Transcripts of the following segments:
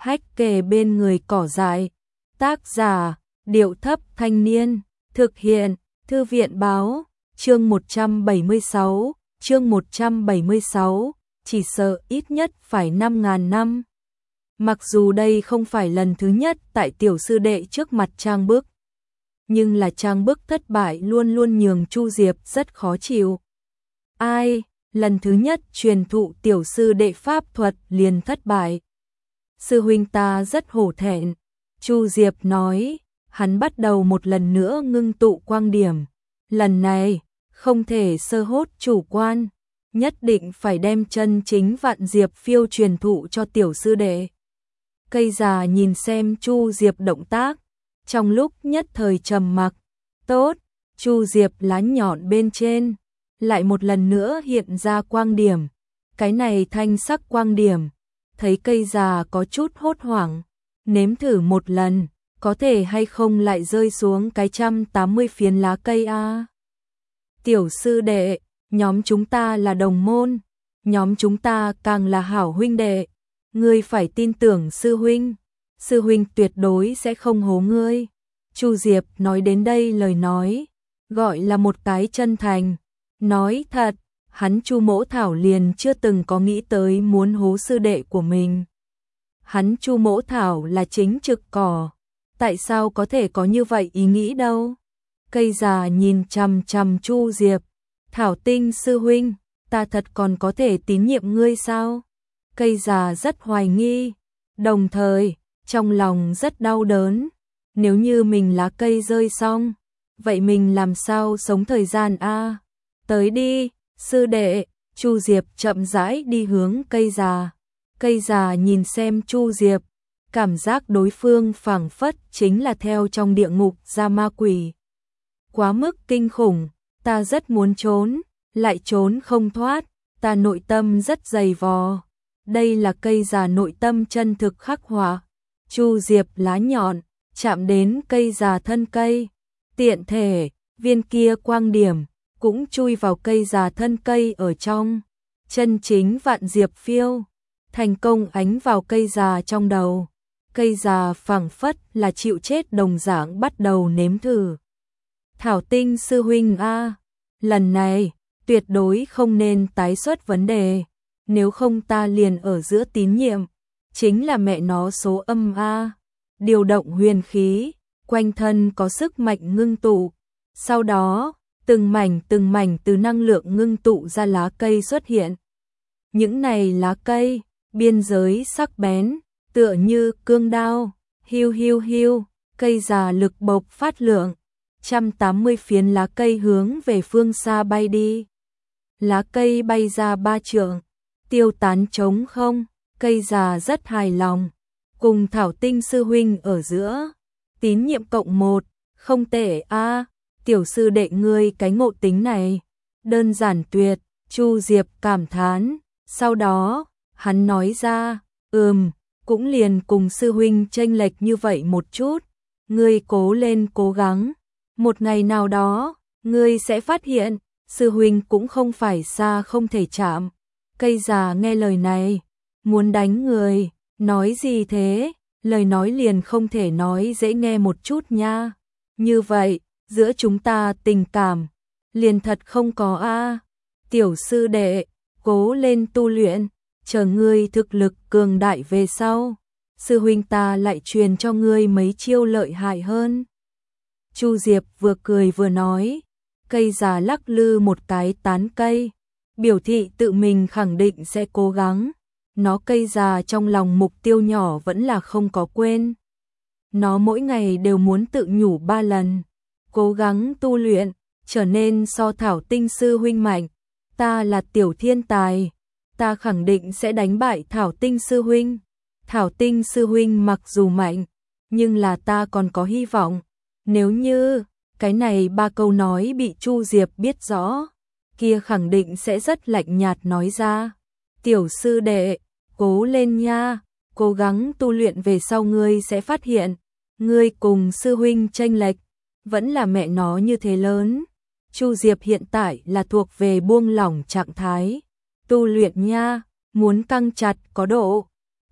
hách kề bên người cỏ dại. Tác giả, Điệu Thấp Thanh Niên. Thực hiện, Thư viện Báo. Chương 176, chương 176, chỉ sợ ít nhất phải 5.000 năm. Mặc dù đây không phải lần thứ nhất tại tiểu sư đệ trước mặt Trang Bức, nhưng là Trang Bức thất bại luôn luôn nhường Chu Diệp rất khó chịu. Ai, lần thứ nhất truyền thụ tiểu sư đệ pháp thuật liền thất bại. Sư huynh ta rất hổ thẹn, Chu Diệp nói, hắn bắt đầu một lần nữa ngưng tụ quang điểm. Lần này, không thể sơ hốt chủ quan, nhất định phải đem chân chính Vạn Diệp phiêu truyền thụ cho tiểu sư đệ. Cây già nhìn xem Chu Diệp động tác, trong lúc nhất thời trầm mặc. Tốt, Chu Diệp lá nhọn bên trên, lại một lần nữa hiện ra quang điểm. Cái này thanh sắc quang điểm, thấy cây già có chút hốt hoảng, nếm thử một lần, có thể hay không lại rơi xuống cái 180 phiến lá cây a. Tiểu sư đệ, nhóm chúng ta là đồng môn, nhóm chúng ta càng là hảo huynh đệ, ngươi phải tin tưởng sư huynh tuyệt đối sẽ không hố ngươi. Chu Diệp nói đến đây lời nói, gọi là một cái chân thành. Nói thật, hắn Chu Mỗ Thảo liền chưa từng có nghĩ tới muốn hố sư đệ của mình. Hắn Chu Mỗ Thảo là chính trực cỏ, tại sao có thể có như vậy ý nghĩ đâu? Cây già nhìn chằm chằm Chu Diệp, Thảo Tinh sư huynh, ta thật còn có thể tín nhiệm ngươi sao? Cây già rất hoài nghi, đồng thời, trong lòng rất đau đớn. Nếu như mình lá cây rơi xong, vậy mình làm sao sống thời gian a? Tới đi, sư đệ. Chu Diệp chậm rãi đi hướng cây già. Cây già nhìn xem Chu Diệp, cảm giác đối phương phảng phất chính là theo trong địa ngục ra ma quỷ. Quá mức kinh khủng, ta rất muốn trốn, lại trốn không thoát, ta nội tâm rất dày vò. Đây là cây già nội tâm chân thực khắc họa. Chu Diệp lá nhọn chạm đến cây già thân cây, tiện thể viên kia quang điểm cũng chui vào cây già thân cây ở trong. Chân chính Vạn Diệp phiêu thành công ánh vào cây già trong đầu. Cây già phảng phất là chịu chết đồng dạng bắt đầu nếm thử. Thảo Tinh sư huynh a, lần này tuyệt đối không nên tái xuất vấn đề, nếu không ta liền ở giữa tín nhiệm, chính là mẹ nó số âm a. Điều động huyền khí, quanh thân có sức mạnh ngưng tụ. Sau đó, từng mảnh từ năng lượng ngưng tụ ra lá cây xuất hiện. Những này lá cây, biên giới sắc bén, tựa như cương đao, hiu hiu hiu, cây già lực bộc phát lượng. 180 phiến lá cây hướng về phương xa bay đi. Lá cây bay ra 3 trượng, tiêu tán trống không, cây già rất hài lòng. Cùng Thảo Tinh sư huynh ở giữa, tín nhiệm cộng 1, không tệ a. Tiểu sư đệ ngươi cái ngộ tính này, đơn giản tuyệt. Chu Diệp cảm thán, sau đó, hắn nói ra, cũng liền cùng sư huynh chênh lệch như vậy một chút, ngươi cố lên cố gắng, một ngày nào đó, ngươi sẽ phát hiện, sư huynh cũng không phải xa không thể chạm. Cây già nghe lời này, muốn đánh người, nói gì thế, lời nói liền không thể nói dễ nghe một chút nha. Như vậy, giữa chúng ta tình cảm, liền thật không có a. Tiểu sư đệ, cố lên tu luyện, chờ ngươi thực lực cường đại về sau, sư huynh ta lại truyền cho ngươi mấy chiêu lợi hại hơn. Chu Diệp vừa cười vừa nói, cây già lắc lư một cái tán cây, biểu thị tự mình khẳng định sẽ cố gắng. Nó cây già trong lòng mục tiêu nhỏ vẫn là không có quên. Nó mỗi ngày đều muốn tự nhủ 3 lần, cố gắng tu luyện, trở nên so Thảo Tinh sư huynh mạnh. Ta là tiểu thiên tài, ta khẳng định sẽ đánh bại Thảo Tinh sư huynh. Thảo Tinh sư huynh mặc dù mạnh, nhưng là ta còn có hy vọng. Nếu như cái này 3 câu nói bị Chu Diệp biết rõ, kia khẳng định sẽ rất lạnh nhạt nói ra. Tiểu sư đệ, cố lên nha, cố gắng tu luyện về sau ngươi sẽ phát hiện, ngươi cùng sư huynh chênh lệch, vẫn là mẹ nó như thế lớn. Chu Diệp hiện tại là thuộc về buông lỏng trạng thái, tu luyện nha, muốn căng chặt có độ,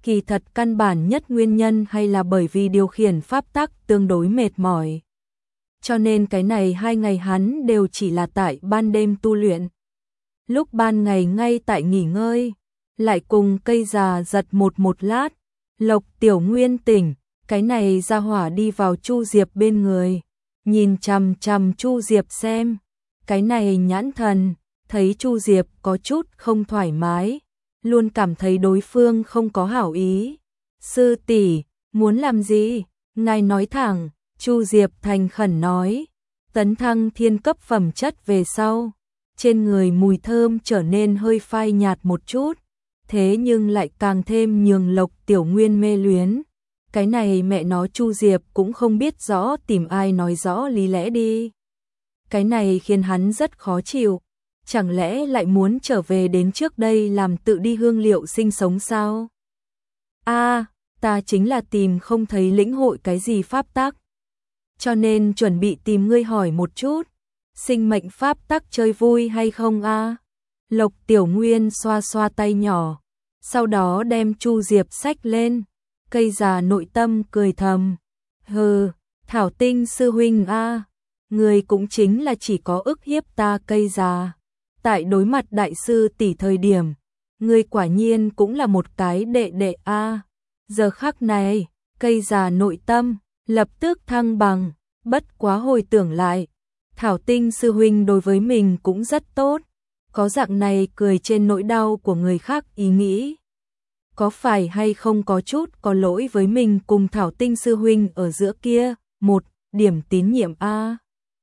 Kỳ thật căn bản nhất nguyên nhân hay là bởi vì điều khiển pháp tắc tương đối mệt mỏi. Cho nên cái này 2 ngày hắn đều chỉ là tại ban đêm tu luyện. Lúc ban ngày ngay tại nghỉ ngơi, lại cùng cây già giật một lát, Lộc Tiểu Nguyên tỉnh, cái này ra hỏa đi vào Chu Diệp bên người, nhìn chằm chằm Chu Diệp xem, cái này nhãn thần, thấy Chu Diệp có chút không thoải mái, luôn cảm thấy đối phương không có hảo ý. Sư tỷ, muốn làm gì? Ngài nói thẳng, Chu Diệp thành khẩn nói, tấn thăng thiên cấp phẩm chất về sau, trên người mùi thơm trở nên hơi phai nhạt một chút, thế nhưng lại càng thêm nhường Lộc Tiểu Nguyên mê luyến. Cái này mẹ nó Chu Diệp cũng không biết rõ tìm ai nói rõ lý lẽ đi. Cái này khiến hắn rất khó chịu, chẳng lẽ lại muốn trở về đến trước đây làm tự đi hương liệu sinh sống sao? Ta chính là tìm không thấy lĩnh hội cái gì pháp tắc, cho nên chuẩn bị tìm ngươi hỏi một chút, sinh mệnh pháp tắc chơi vui hay không a? Lộc Tiểu Nguyên xoa xoa tay nhỏ, sau đó đem Chu Diệp xách lên, cây già nội tâm cười thầm, hừ, Thảo Tinh sư huynh a, người cũng chính là chỉ có ức hiếp ta cây già. Tại đối mặt đại sư tỷ thời điểm, người quả nhiên cũng là một cái đệ đệ a. Giờ khắc này, cây già nội tâm lập tức thăng bằng, bất quá hồi tưởng lại, Thảo Tinh sư huynh đối với mình cũng rất tốt, có dạng này cười trên nỗi đau của người khác ý nghĩ. Có phải hay không có chút có lỗi với mình cùng Thảo Tinh sư huynh ở giữa kia, một điểm tín nhiệm a.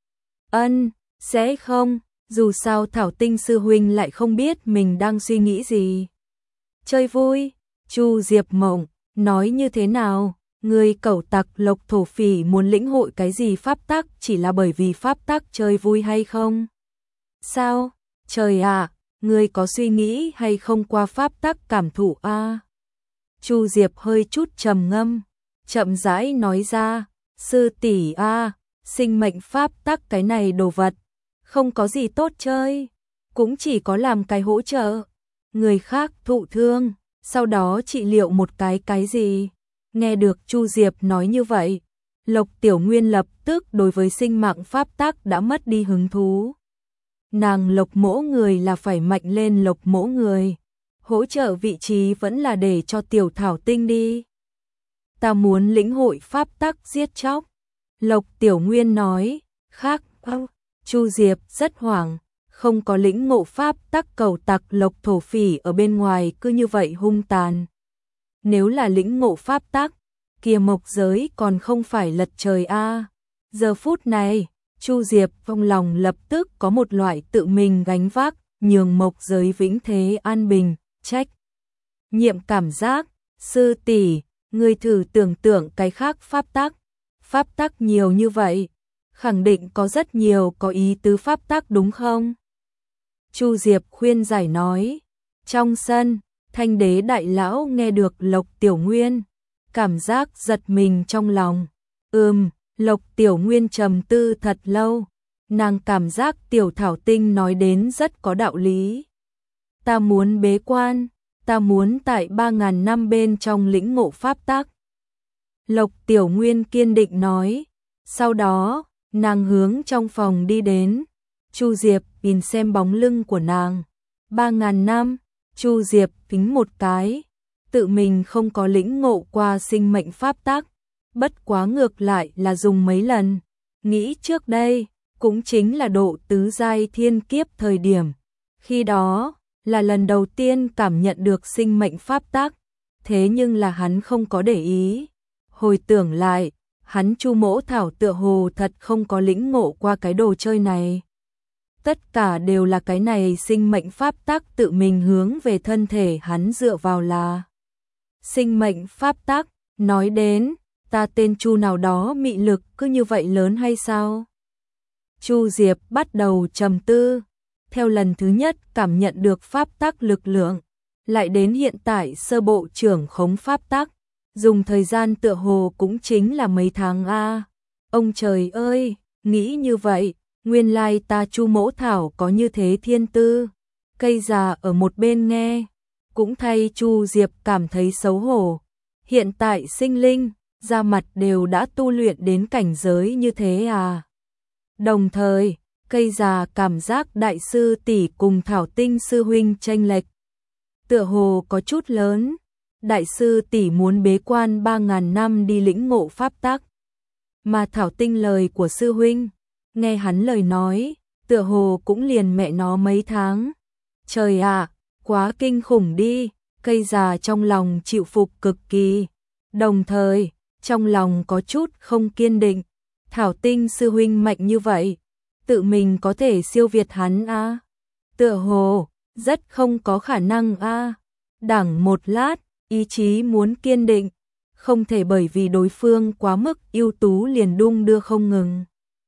Sẽ không, dù sao Thảo Tinh sư huynh lại không biết mình đang suy nghĩ gì. Chơi vui, Chu Diệp mộng, nói như thế nào, người cẩu tặc Lộc thổ phỉ muốn lĩnh hội cái gì pháp tắc chỉ là bởi vì pháp tắc chơi vui hay không? Sao? Trời ạ, người có suy nghĩ hay không qua pháp tắc cảm thụ a? Chu Diệp hơi chút trầm ngâm, chậm rãi nói ra, sư tỷ a, sinh mệnh pháp tắc cái này đồ vật, không có gì tốt chơi, cũng chỉ có làm cái hỗ trợ, người khác thụ thương, sau đó trị liệu một cái gì. Nghe được Chu Diệp nói như vậy, Lộc Tiểu Nguyên lập tức đối với sinh mạng pháp tắc đã mất đi hứng thú. Nàng Lộc mỗ người là phải mạnh lên Lộc mỗ người, hỗ trợ vị trí vẫn là để cho Tiểu Thảo Tinh đi. Ta muốn lĩnh hội pháp tắc giết chóc. Lộc Tiểu Nguyên nói, khác, Chu Diệp rất hoảng, không có lĩnh ngộ pháp tắc cầu tặc Lộc thổ phỉ ở bên ngoài cứ như vậy hung tàn. Nếu là lĩnh ngộ pháp tắc, kia mộc giới còn không phải lật trời a. Giờ phút này, Chu Diệp trong lòng lập tức có một loại tự mình gánh vác, nhường mộc giới vĩnh thế an bình, trách nhiệm cảm giác. Sư tỷ, ngươi thử tưởng tượng cái khác pháp tắc nhiều như vậy, khẳng định có rất nhiều có ý tứ pháp tắc đúng không? Chu Diệp khuyên giải nói. Trong sân, Thanh Đế đại lão nghe được Lộc Tiểu Nguyên, cảm giác giật mình trong lòng. Lộc Tiểu Nguyên trầm tư thật lâu, nàng cảm giác Tiểu Thảo Tinh nói đến rất có đạo lý. Ta muốn bế quan, ta muốn tại 3.000 năm bên trong lĩnh ngộ pháp tắc. Lộc Tiểu Nguyên kiên định nói, sau đó, nàng hướng trong phòng đi đến. Chu Diệp nhìn xem bóng lưng của nàng. 3.000 năm, Chu Diệp tính một cái, tự mình không có lĩnh ngộ qua sinh mệnh pháp tắc, bất quá ngược lại là dùng mấy lần. Nghĩ trước đây, cũng chính là độ tứ giai thiên kiếp thời điểm. Khi đó, là lần đầu tiên cảm nhận được sinh mệnh pháp tắc, thế nhưng là hắn không có để ý. Hồi tưởng lại, hắn Chu Mỗ Thảo tựa hồ thật không có lĩnh ngộ qua cái đồ chơi này. Tất cả đều là cái này sinh mệnh pháp tắc tự mình hướng về thân thể hắn dựa vào là. Sinh mệnh pháp tắc, nói đến, ta tên Chu nào đó mị lực cứ như vậy lớn hay sao? Chu Diệp bắt đầu trầm tư, theo lần thứ nhất cảm nhận được pháp tắc lực lượng, lại đến hiện tại sơ bộ trưởng khống pháp tắc, dùng thời gian tựa hồ cũng chính là mấy tháng a. Ông trời ơi, nghĩ như vậy, nguyên lai ta Chu Mỗ Thảo có như thế thiên tư. Cây già ở một bên nghe, cũng thay Chu Diệp cảm thấy xấu hổ. Hiện tại sinh linh, da mặt đều đã tu luyện đến cảnh giới như thế à? Đồng thời, cây già cảm giác đại sư tỷ cùng Thảo Tinh sư huynh chênh lệch tựa hồ có chút lớn. Đại sư tỷ muốn bế quan 3.000 năm đi lĩnh ngộ pháp tắc, mà Thảo Tinh lời của sư huynh, nghe hắn lời nói, tựa hồ cũng liền mẹ nó mấy tháng. Trời ạ, quá kinh khủng đi. Cây già trong lòng chịu phục cực kỳ, đồng thời trong lòng có chút không kiên định. Thảo Tinh sư huynh mạnh như vậy, tự mình có thể siêu việt hắn a? Tựa hồ rất không có khả năng a. Đẳng một lát, ý chí muốn kiên định, không thể bởi vì đối phương quá mức ưu tú liền đung đưa không ngừng.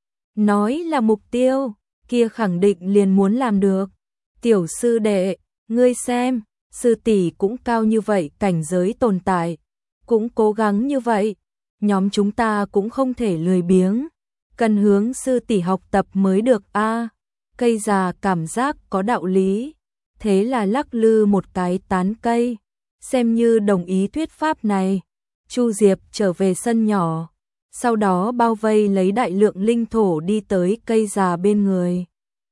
Nói là mục tiêu, kia khẳng định liền muốn làm được. Tiểu sư đệ, ngươi xem, sư tỷ cũng cao như vậy cảnh giới tồn tại, cũng cố gắng như vậy, nhóm chúng ta cũng không thể lười biếng, cần hướng sư tỷ học tập mới được a. Cây già cảm giác có đạo lý, thế là lắc lư một cái tán cây, xem như đồng ý thuyết pháp này. Chu Diệp trở về sân nhỏ, sau đó bao vây lấy đại lượng linh thổ đi tới cây già bên người.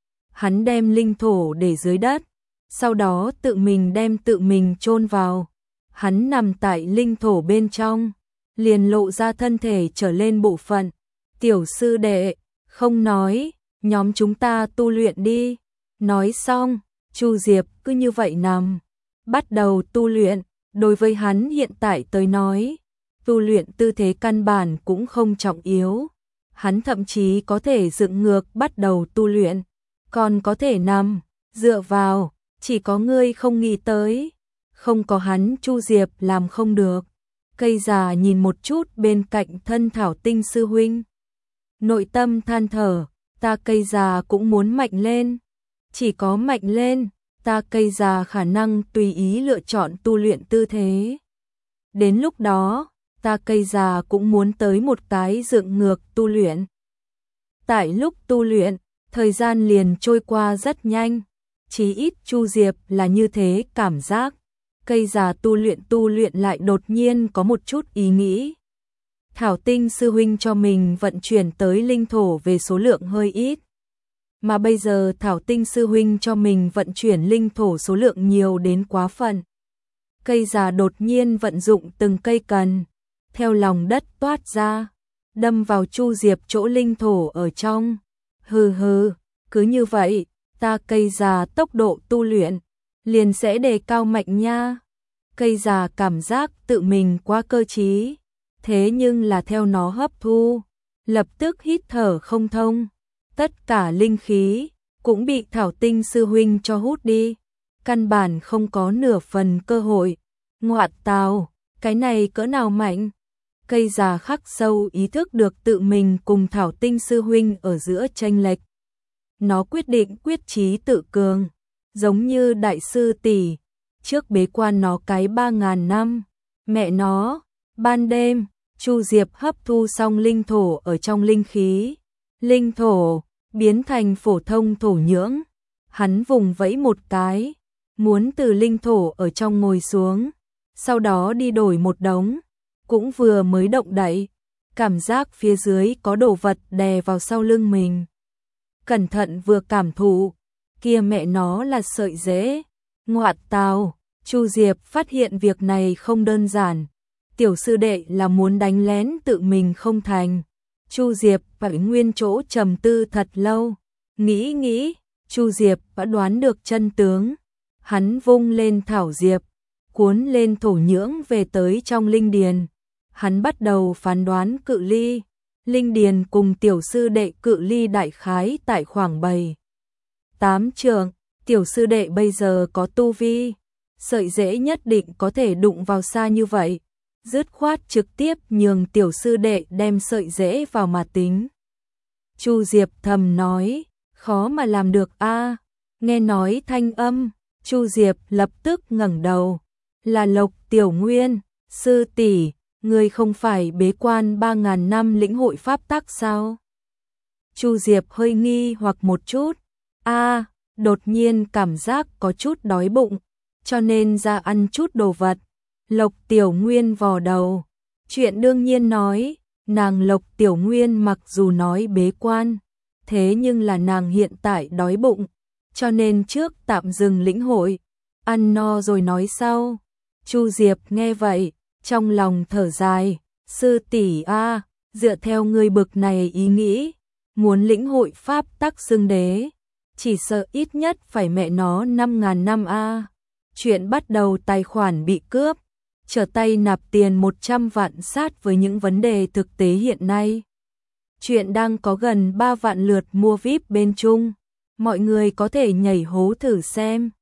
Hắn đem linh thổ để dưới đất, sau đó tự mình chôn vào. Hắn nằm tại linh thổ bên trong, liền lộ ra thân thể trở lên bộ phận. Tiểu sư đệ, không nói, nhóm chúng ta tu luyện đi. Nói xong, Chu Diệp cứ như vậy nằm, bắt đầu tu luyện. Đối với hắn hiện tại tới nói, tu luyện tư thế căn bản cũng không trọng yếu. Hắn thậm chí có thể dựng ngược bắt đầu tu luyện, còn có thể nằm, dựa vào, chỉ có ngươi không nghĩ tới. Không có hắn Chu Diệp làm không được. Cây già nhìn một chút bên cạnh thân Thảo Tinh sư huynh, nội tâm than thở, ta cây già cũng muốn mạnh lên. Chỉ có mạnh lên, ta cây già khả năng tùy ý lựa chọn tu luyện tư thế. Đến lúc đó, ta cây già cũng muốn tới một cái dựng ngược tu luyện. Tại lúc tu luyện, thời gian liền trôi qua rất nhanh, chí ít Chu Diệp là như thế cảm giác. Cây già tu luyện lại đột nhiên có một chút ý nghĩ. Thảo Tinh sư huynh cho mình vận chuyển tới linh thổ về số lượng hơi ít, mà bây giờ Thảo Tinh sư huynh cho mình vận chuyển linh thổ số lượng nhiều đến quá phận. Cây già đột nhiên vận dụng từng cây cần, theo lòng đất toát ra, đâm vào Chu Diệp chỗ linh thổ ở trong. Hừ hừ, cứ như vậy, ta cây già tốc độ tu luyện liền sẽ đề cao mạnh nha. Cây già cảm giác tự mình quá cơ trí, thế nhưng là theo nó hấp thu, lập tức hít thở không thông. Tất cả linh khí cũng bị Thảo Tinh sư huynh cho hút đi, căn bản không có nửa phần cơ hội. Ngoạn tào, cái này cỡ nào mạnh. Cây già khắc sâu ý thức được tự mình cùng Thảo Tinh sư huynh ở giữa chênh lệch. Nó quyết định quyết chí tự cường, giống như đại sư tỷ, trước bế quan nó cái 3.000 năm. Mẹ nó, ban đêm, Chu Diệp hấp thu xong linh thổ ở trong linh khí. Linh thổ biến thành phổ thông thổ nhưỡng. Hắn vùng vẫy một cái, muốn từ linh thổ ở trong ngồi xuống, sau đó đi đổi một đống, cũng vừa mới động đậy, cảm giác phía dưới có đồ vật đè vào sau lưng mình. Cẩn thận vừa cảm thụ, kia mẹ nó là sợi rễ. Ngoạn tào, Chu Diệp phát hiện việc này không đơn giản. Tiểu sư đệ là muốn đánh lén tự mình không thành. Chu Diệp phải nguyên chỗ trầm tư thật lâu. Nghĩ, Chu Diệp đã đoán được chân tướng. Hắn vung lên thảo diệp, cuốn lên thổ nhưỡng về tới trong linh điền. Hắn bắt đầu phán đoán cự ly. Linh điền cùng tiểu sư đệ cự ly đại khái tại khoảng 7-8 trượng. Tiểu sư đệ bây giờ có tu vi, sợi rễ nhất định có thể đụng vào xa như vậy. Dứt khoát trực tiếp nhường tiểu sư đệ đem sợi rễ vào mà tính. Chu Diệp thầm nói, khó mà làm được a. Nghe nói thanh âm, Chu Diệp lập tức ngẩng đầu. Là Lộc Tiểu Nguyên, sư tỷ, người không phải bế quan 3.000 năm lĩnh hội pháp tắc sao? Chu Diệp hơi nghi hoặc một chút. Đột nhiên cảm giác có chút đói bụng. cho nên ra ăn chút đồ vật. Lộc Tiểu Nguyên vò đầu. Chuyện đương nhiên nói, nàng Lộc Tiểu Nguyên mặc dù nói bế quan, thế nhưng là nàng hiện tại đói bụng, cho nên trước tạm dừng lĩnh hội, ăn no rồi nói sau. Chu Diệp nghe vậy, trong lòng thở dài, sư tỷ a, dựa theo người bực này ý nghĩ, muốn lĩnh hội pháp tắc xưng đế, chỉ sợ ít nhất phải mẹ nó 5.000 năm a. Chuyện bắt đầu tài khoản bị cướp, trở tay nạp tiền 100 vạn sát với những vấn đề thực tế hiện nay. Chuyện đang có gần 3 vạn lượt mua VIP bên Trung, mọi người có thể nhảy hố thử xem.